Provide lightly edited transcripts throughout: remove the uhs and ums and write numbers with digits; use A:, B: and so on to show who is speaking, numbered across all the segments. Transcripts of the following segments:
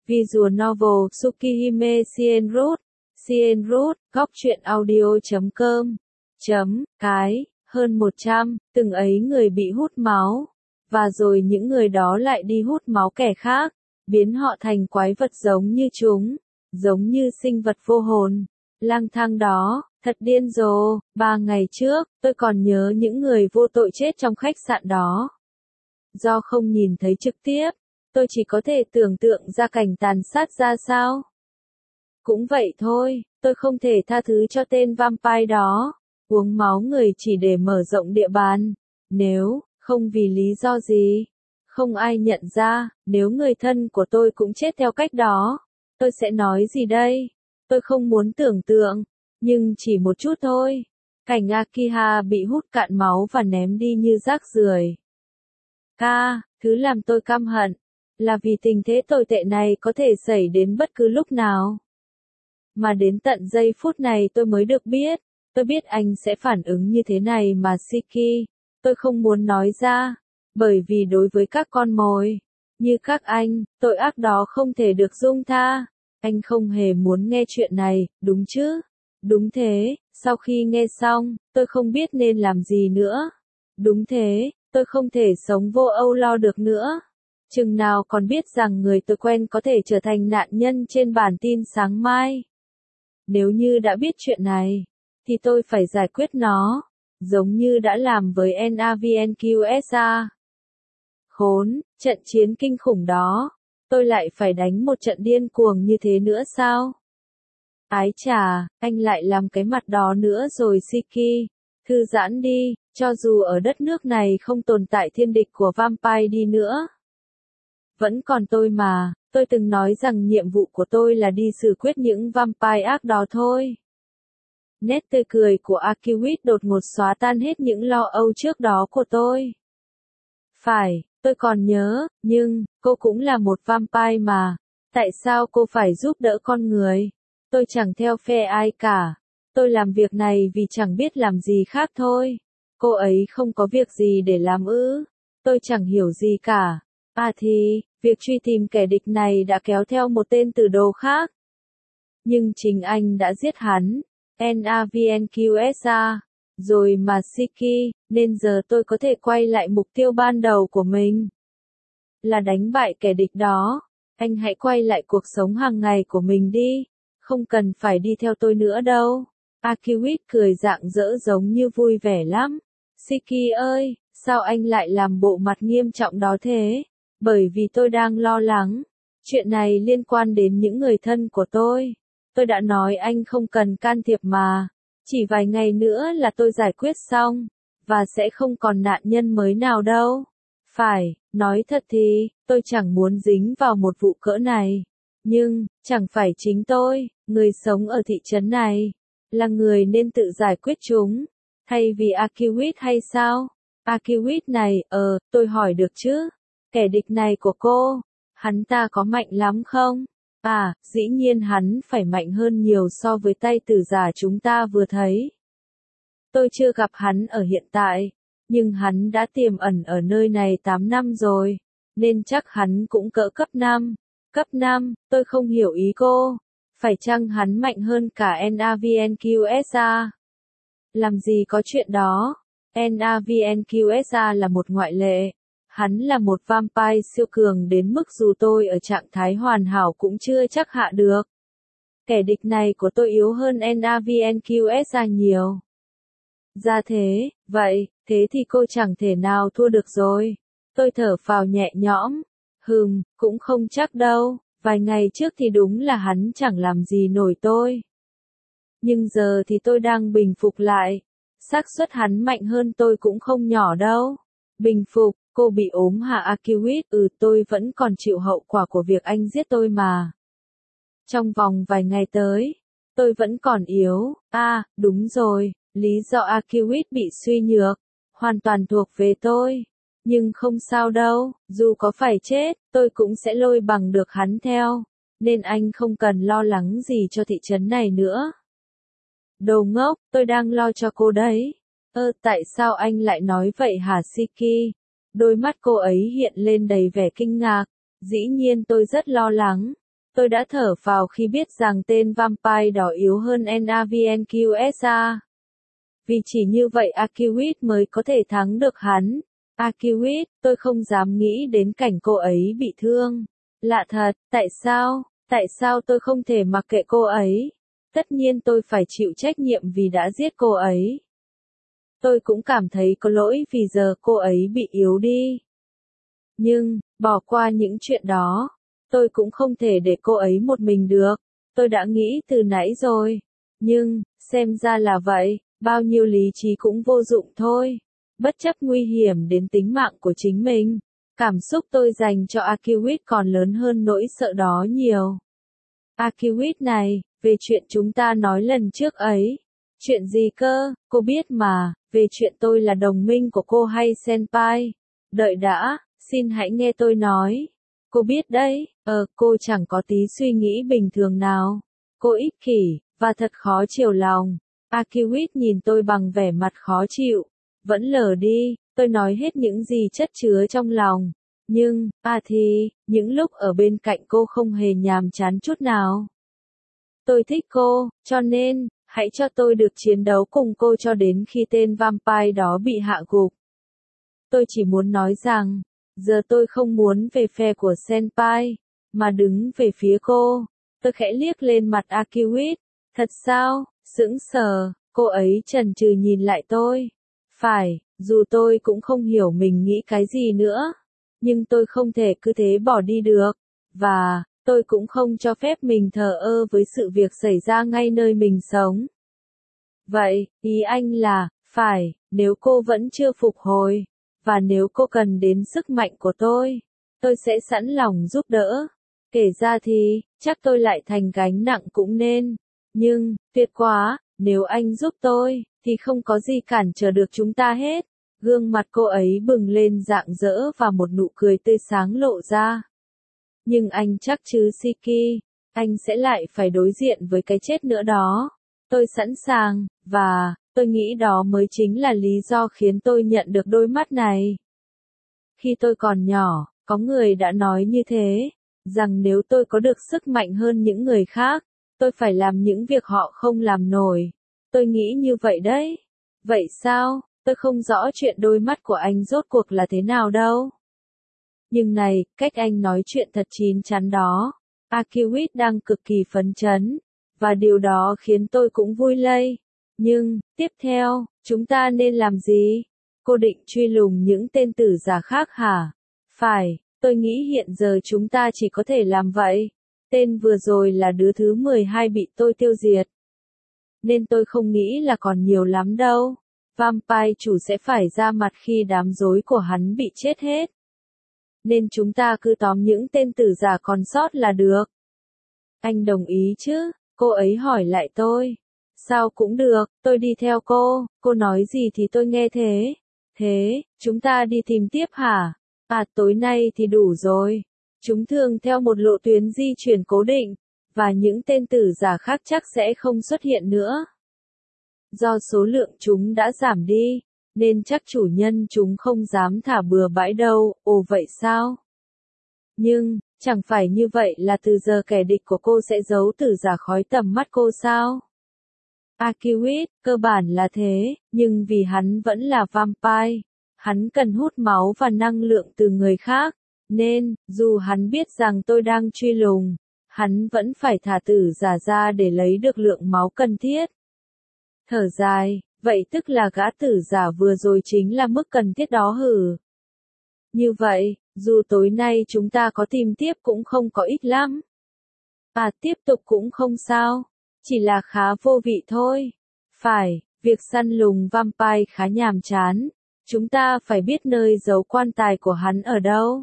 A: Visual novel Tsukihime Shienroot. Shienroot, góc truyện audio.com. Hơn 100, từng ấy người bị hút máu. Và rồi những người đó lại đi hút máu kẻ khác, biến họ thành quái vật giống như chúng, giống như sinh vật vô hồn. Lang thang đó, thật điên rồ. 3 ngày trước, tôi còn nhớ những người vô tội chết trong khách sạn đó. Do không nhìn thấy trực tiếp, tôi chỉ có thể tưởng tượng ra cảnh tàn sát ra sao. Cũng vậy thôi, tôi không thể tha thứ cho tên vampire đó, uống máu người chỉ để mở rộng địa bàn. Nếu, không vì lý do gì, không ai nhận ra, nếu người thân của tôi cũng chết theo cách đó, tôi sẽ nói gì đây? Tôi không muốn tưởng tượng, nhưng chỉ một chút thôi. Cảnh Akiha bị hút cạn máu và ném đi như rác rưởi. Thứ làm tôi căm hận, là vì tình thế tồi tệ này có thể xảy đến bất cứ lúc nào. Mà đến tận giây phút này tôi mới được biết, tôi biết anh sẽ phản ứng như thế này mà Shiki, tôi không muốn nói ra, bởi vì đối với các con mồi, như các anh, tội ác đó không thể được dung tha. Anh không hề muốn nghe chuyện này, đúng chứ? Đúng thế, sau khi nghe xong, tôi không biết nên làm gì nữa. Đúng thế, tôi không thể sống vô âu lo được nữa. Chừng nào còn biết rằng người tôi quen có thể trở thành nạn nhân trên bản tin sáng mai. Nếu như đã biết chuyện này, thì tôi phải giải quyết nó, giống như đã làm với NAVNQSA. Khốn, trận chiến kinh khủng đó, tôi lại phải đánh một trận điên cuồng như thế nữa sao? Ái chà, anh lại làm cái mặt đó nữa rồi Shiki, thư giãn đi, cho dù ở đất nước này không tồn tại thiên địch của vampire đi nữa. Vẫn còn tôi mà, tôi từng nói rằng nhiệm vụ của tôi là đi xử quyết những vampire ác đó thôi. Nét tươi cười của Akiwit đột ngột xóa tan hết những lo âu trước đó của tôi. Phải, tôi còn nhớ, nhưng, cô cũng là một vampire mà. Tại sao cô phải giúp đỡ con người? Tôi chẳng theo phe ai cả. Tôi làm việc này vì chẳng biết làm gì khác thôi. Cô ấy không có việc gì để làm ư? Tôi chẳng hiểu gì cả. Việc truy tìm kẻ địch này đã kéo theo một tên tử đồ khác. Nhưng chính anh đã giết hắn. NAVNQSA. Rồi mà Shiki, nên giờ tôi có thể quay lại mục tiêu ban đầu của mình. Là đánh bại kẻ địch đó. Anh hãy quay lại cuộc sống hàng ngày của mình đi. Không cần phải đi theo tôi nữa đâu. Akiwit cười rạng rỡ giống như vui vẻ lắm. Shiki ơi, sao anh lại làm bộ mặt nghiêm trọng đó thế? Bởi vì tôi đang lo lắng. Chuyện này liên quan đến những người thân của tôi. Tôi đã nói anh không cần can thiệp mà. Chỉ vài ngày nữa là tôi giải quyết xong. Và sẽ không còn nạn nhân mới nào đâu. Phải, nói thật thì, tôi chẳng muốn dính vào một vụ cỡ này. Nhưng, chẳng phải chính tôi, người sống ở thị trấn này, là người nên tự giải quyết chúng. Thay vì Akiwit hay sao? Akiwit này, tôi hỏi được chứ? Kẻ địch này của cô, hắn ta có mạnh lắm không? Dĩ nhiên hắn phải mạnh hơn nhiều so với tay tử giả chúng ta vừa thấy. Tôi chưa gặp hắn ở hiện tại, nhưng hắn đã tiềm ẩn ở nơi này 8 năm rồi, nên chắc hắn cũng cỡ cấp 5. Cấp 5, tôi không hiểu ý cô. Phải chăng hắn mạnh hơn cả NAVNQSA? Làm gì có chuyện đó. NAVNQSA là một ngoại lệ. Hắn là một vampire siêu cường đến mức dù tôi ở trạng thái hoàn hảo cũng chưa chắc hạ được. Kẻ địch này của tôi yếu hơn NAVNQSA nhiều. Ra thế, vậy, thế thì cô chẳng thể nào thua được rồi. Tôi thở phào nhẹ nhõm. Cũng không chắc đâu, vài ngày trước thì đúng là hắn chẳng làm gì nổi tôi. Nhưng giờ thì tôi đang bình phục lại. Xác suất hắn mạnh hơn tôi cũng không nhỏ đâu. Bình phục, cô bị ốm hả Akiwit? Tôi vẫn còn chịu hậu quả của việc anh giết tôi mà. Trong vòng vài ngày tới, tôi vẫn còn yếu. Đúng rồi, lý do Akiwit bị suy nhược, hoàn toàn thuộc về tôi. Nhưng không sao đâu, dù có phải chết, tôi cũng sẽ lôi bằng được hắn theo. Nên anh không cần lo lắng gì cho thị trấn này nữa. Đồ ngốc, tôi đang lo cho cô đấy. Tại sao anh lại nói vậy hả Shiki? Đôi mắt cô ấy hiện lên đầy vẻ kinh ngạc. Dĩ nhiên tôi rất lo lắng. Tôi đã thở phào khi biết rằng tên vampire đỏ yếu hơn NAVNQSA. Vì chỉ như vậy Akiwit mới có thể thắng được hắn. Akiwit, tôi không dám nghĩ đến cảnh cô ấy bị thương. Lạ thật, tại sao tôi không thể mặc kệ cô ấy? Tất nhiên tôi phải chịu trách nhiệm vì đã giết cô ấy. Tôi cũng cảm thấy có lỗi vì giờ cô ấy bị yếu đi. Nhưng, bỏ qua những chuyện đó, tôi cũng không thể để cô ấy một mình được. Tôi đã nghĩ từ nãy rồi. Nhưng, xem ra là vậy, bao nhiêu lý trí cũng vô dụng thôi. Bất chấp nguy hiểm đến tính mạng của chính mình, cảm xúc tôi dành cho Akiwit còn lớn hơn nỗi sợ đó nhiều. Akiwit này, về chuyện chúng ta nói lần trước ấy. Chuyện gì cơ, cô biết mà, về chuyện tôi là đồng minh của cô hay senpai. Đợi đã, xin hãy nghe tôi nói. Cô biết đấy, cô chẳng có tí suy nghĩ bình thường nào. Cô ích kỷ, và thật khó chiều lòng. Akiwit nhìn tôi bằng vẻ mặt khó chịu. Vẫn lờ đi, tôi nói hết những gì chất chứa trong lòng. Nhưng, những lúc ở bên cạnh cô không hề nhàm chán chút nào. Tôi thích cô, cho nên, hãy cho tôi được chiến đấu cùng cô cho đến khi tên vampire đó bị hạ gục. Tôi chỉ muốn nói rằng, giờ tôi không muốn về phe của senpai, mà đứng về phía cô. Tôi khẽ liếc lên mặt Akiwit. Thật sao? Sững sờ, cô ấy chần chừ nhìn lại tôi. Phải, dù tôi cũng không hiểu mình nghĩ cái gì nữa. Nhưng tôi không thể cứ thế bỏ đi được. Và, tôi cũng không cho phép mình thờ ơ với sự việc xảy ra ngay nơi mình sống. Vậy, ý anh là, phải, nếu cô vẫn chưa phục hồi, và nếu cô cần đến sức mạnh của tôi sẽ sẵn lòng giúp đỡ. Kể ra thì, chắc tôi lại thành gánh nặng cũng nên. Nhưng, tuyệt quá, nếu anh giúp tôi, thì không có gì cản trở được chúng ta hết. Gương mặt cô ấy bừng lên rạng rỡ và một nụ cười tươi sáng lộ ra. Nhưng anh chắc chứ Shiki, anh sẽ lại phải đối diện với cái chết nữa đó. Tôi sẵn sàng, và, tôi nghĩ đó mới chính là lý do khiến tôi nhận được đôi mắt này. Khi tôi còn nhỏ, có người đã nói như thế, rằng nếu tôi có được sức mạnh hơn những người khác, tôi phải làm những việc họ không làm nổi. Tôi nghĩ như vậy đấy. Vậy sao, tôi không rõ chuyện đôi mắt của anh rốt cuộc là thế nào đâu. Nhưng này, cách anh nói chuyện thật chín chắn đó. Akiwit đang cực kỳ phấn chấn, và điều đó khiến tôi cũng vui lây. Nhưng, tiếp theo, chúng ta nên làm gì? Cô định truy lùng những tên tử giả khác hả? Phải, tôi nghĩ hiện giờ chúng ta chỉ có thể làm vậy. Tên vừa rồi là đứa thứ 12 bị tôi tiêu diệt. Nên tôi không nghĩ là còn nhiều lắm đâu. Vampire chủ sẽ phải ra mặt khi đám rối của hắn bị chết hết. Nên chúng ta cứ tóm những tên tử giả còn sót là được. Anh đồng ý chứ? Cô ấy hỏi lại tôi. Sao cũng được, tôi đi theo cô nói gì thì tôi nghe thế. Thế, chúng ta đi tìm tiếp hả? Tối nay thì đủ rồi. Chúng thường theo một lộ tuyến di chuyển cố định, và những tên tử giả khác chắc sẽ không xuất hiện nữa. Do số lượng chúng đã giảm đi, nên chắc chủ nhân chúng không dám thả bừa bãi đâu. Ồ vậy sao? Nhưng, chẳng phải như vậy là từ giờ kẻ địch của cô sẽ giấu tử giả khỏi tầm mắt cô sao? Akiwit, cơ bản là thế, nhưng vì hắn vẫn là vampire, hắn cần hút máu và năng lượng từ người khác, nên, dù hắn biết rằng tôi đang truy lùng, hắn vẫn phải thả tử giả ra để lấy được lượng máu cần thiết. Thở dài, vậy tức là gã tử giả vừa rồi chính là mức cần thiết đó hử? Như vậy, dù tối nay chúng ta có tìm tiếp cũng không có ích lắm. Tiếp tục cũng không sao. Chỉ là khá vô vị thôi. Phải, việc săn lùng vampire khá nhàm chán. Chúng ta phải biết nơi giấu quan tài của hắn ở đâu.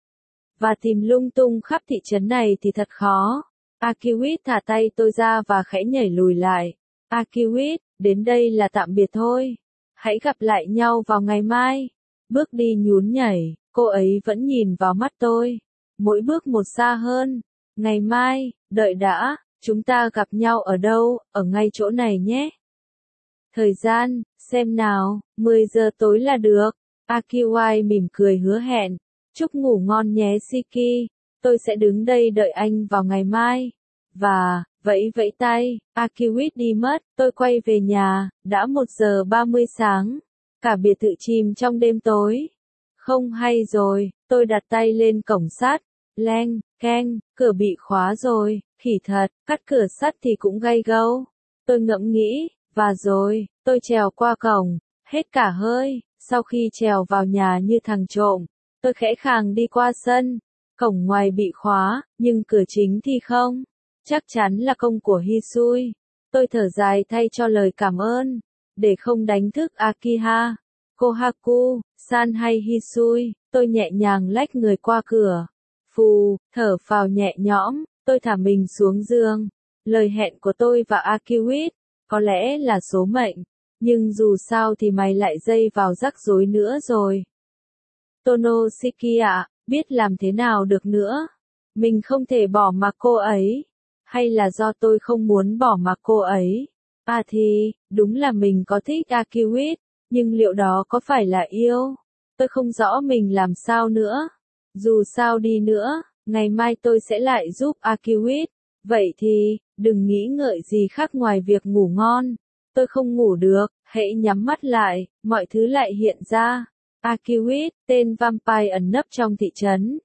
A: Và tìm lung tung khắp thị trấn này thì thật khó. Akiwit thả tay tôi ra và khẽ nhảy lùi lại. Akiwit, đến đây là tạm biệt thôi. Hãy gặp lại nhau vào ngày mai. Bước đi nhún nhảy, cô ấy vẫn nhìn vào mắt tôi. Mỗi bước một xa hơn. Ngày mai, đợi đã, chúng ta gặp nhau ở đâu, ở ngay chỗ này nhé. Thời gian, xem nào, 10 giờ tối là được. Akiwai mỉm cười hứa hẹn. Chúc ngủ ngon nhé Shiki. Tôi sẽ đứng đây đợi anh vào ngày mai. Và, vẫy vẫy tay, Akiwit đi mất, tôi quay về nhà, đã 1:30 sáng. Cả biệt thự chìm trong đêm tối. Không hay rồi, tôi đặt tay lên cổng sắt. Leng, keng, cửa bị khóa rồi, khỉ thật, cắt cửa sắt thì cũng gay gâu. Tôi ngẫm nghĩ, và rồi, tôi trèo qua cổng, hết cả hơi, sau khi trèo vào nhà như thằng trộm, tôi khẽ khàng đi qua sân. Cổng ngoài bị khóa, nhưng cửa chính thì không. Chắc chắn là công của Hisui. Tôi thở dài thay cho lời cảm ơn. Để không đánh thức Akiha, Kohaku, San hay Hisui, tôi nhẹ nhàng lách người qua cửa. Phù, thở phào nhẹ nhõm, tôi thả mình xuống giường. Lời hẹn của tôi và Akiwit, có lẽ là số mệnh, nhưng dù sao thì mày lại dây vào rắc rối nữa rồi. Tonoshiki ạ, biết làm thế nào được nữa. Mình không thể bỏ mặc cô ấy. Hay là do tôi không muốn bỏ mặc cô ấy? À thì, đúng là mình có thích Akiwit, nhưng liệu đó có phải là yêu? Tôi không rõ mình làm sao nữa. Dù sao đi nữa, ngày mai tôi sẽ lại giúp Akiwit. Vậy thì, đừng nghĩ ngợi gì khác ngoài việc ngủ ngon. Tôi không ngủ được, hãy nhắm mắt lại, mọi thứ lại hiện ra. Akiwit, tên vampire ẩn nấp trong thị trấn.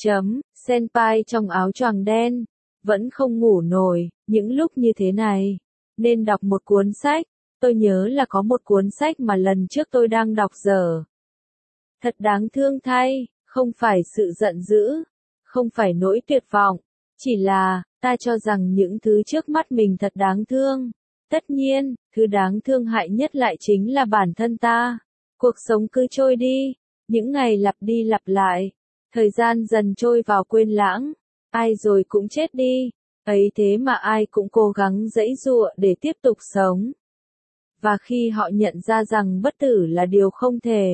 A: Senpai trong áo choàng đen. Vẫn không ngủ nổi, những lúc như thế này. Nên đọc một cuốn sách. Tôi nhớ là có một cuốn sách mà lần trước tôi đang đọc dở. Thật đáng thương thay, không phải sự giận dữ, không phải nỗi tuyệt vọng, chỉ là, ta cho rằng những thứ trước mắt mình thật đáng thương. Tất nhiên, thứ đáng thương hại nhất lại chính là bản thân ta. Cuộc sống cứ trôi đi, những ngày lặp đi lặp lại, thời gian dần trôi vào quên lãng, ai rồi cũng chết đi, ấy thế mà ai cũng cố gắng giãy giụa để tiếp tục sống. Và khi họ nhận ra rằng bất tử là điều không thể,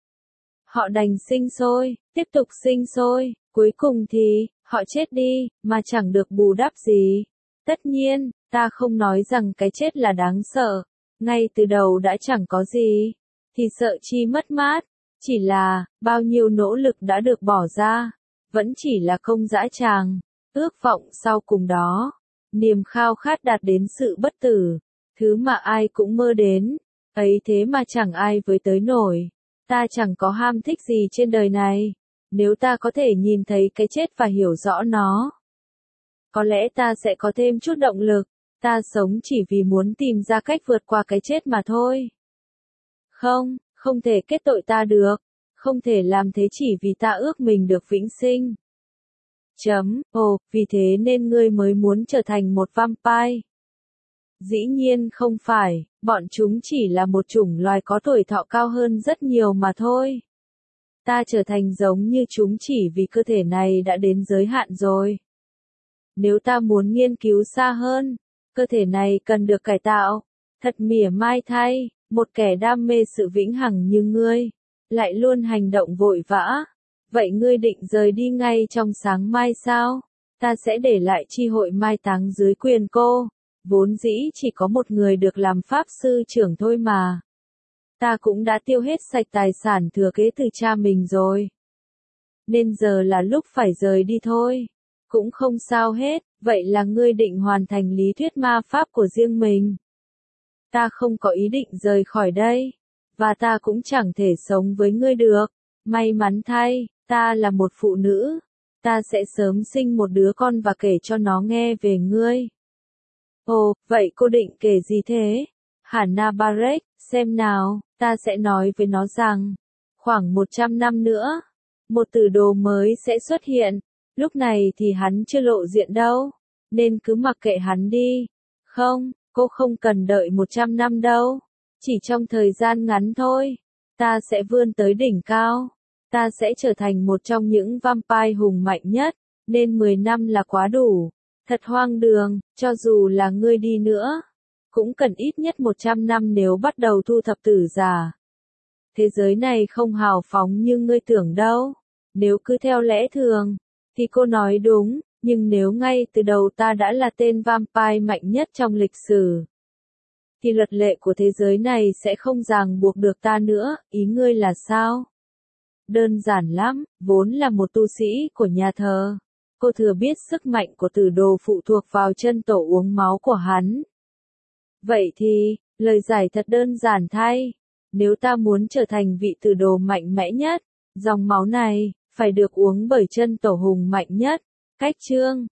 A: họ đành sinh sôi, tiếp tục sinh sôi, cuối cùng thì, họ chết đi, mà chẳng được bù đắp gì. Tất nhiên, ta không nói rằng cái chết là đáng sợ, ngay từ đầu đã chẳng có gì, thì sợ chi mất mát, chỉ là, bao nhiêu nỗ lực đã được bỏ ra, vẫn chỉ là công dã tràng, ước vọng sau cùng đó, niềm khao khát đạt đến sự bất tử, thứ mà ai cũng mơ đến, ấy thế mà chẳng ai với tới nổi. Ta chẳng có ham thích gì trên đời này, nếu ta có thể nhìn thấy cái chết và hiểu rõ nó. Có lẽ ta sẽ có thêm chút động lực, ta sống chỉ vì muốn tìm ra cách vượt qua cái chết mà thôi. Không, không thể kết tội ta được, không thể làm thế chỉ vì ta ước mình được vĩnh sinh. Vì thế nên ngươi mới muốn trở thành một vampire. Dĩ nhiên không phải, bọn chúng chỉ là một chủng loài có tuổi thọ cao hơn rất nhiều mà thôi. Ta trở thành giống như chúng chỉ vì cơ thể này đã đến giới hạn rồi. Nếu ta muốn nghiên cứu xa hơn, cơ thể này cần được cải tạo. Thật mỉa mai thay, một kẻ đam mê sự vĩnh hằng như ngươi, lại luôn hành động vội vã. Vậy ngươi định rời đi ngay trong sáng mai sao? Ta sẽ để lại chi hội mai táng dưới quyền cô. Vốn dĩ chỉ có một người được làm pháp sư trưởng thôi mà. Ta cũng đã tiêu hết sạch tài sản thừa kế từ cha mình rồi. Nên giờ là lúc phải rời đi thôi. Cũng không sao hết, vậy là ngươi định hoàn thành lý thuyết ma pháp của riêng mình. Ta không có ý định rời khỏi đây. Và ta cũng chẳng thể sống với ngươi được. May mắn thay, ta là một phụ nữ. Ta sẽ sớm sinh một đứa con và kể cho nó nghe về ngươi. Ồ, vậy cô định kể gì thế? Hannah Barrett, xem nào, ta sẽ nói với nó rằng, khoảng 100 năm nữa, một tử đồ mới sẽ xuất hiện, lúc này thì hắn chưa lộ diện đâu, nên cứ mặc kệ hắn đi. Không, cô không cần đợi 100 năm đâu, chỉ trong thời gian ngắn thôi, ta sẽ vươn tới đỉnh cao, ta sẽ trở thành một trong những vampire hùng mạnh nhất, nên 10 năm là quá đủ. Thật hoang đường, cho dù là ngươi đi nữa, cũng cần ít nhất 100 năm nếu bắt đầu thu thập tử giả. Thế giới này không hào phóng như ngươi tưởng đâu. Nếu cứ theo lẽ thường, thì cô nói đúng, nhưng nếu ngay từ đầu ta đã là tên vampire mạnh nhất trong lịch sử, thì luật lệ của thế giới này sẽ không ràng buộc được ta nữa, ý ngươi là sao? Đơn giản lắm, vốn là một tu sĩ của nhà thờ. cô thừa biết sức mạnh của tử đồ phụ thuộc vào chân tổ uống máu của hắn. Vậy thì, lời giải thật đơn giản thay. Nếu ta muốn trở thành vị tử đồ mạnh mẽ nhất, dòng máu này, phải được uống bởi chân tổ hùng mạnh nhất. Cách chương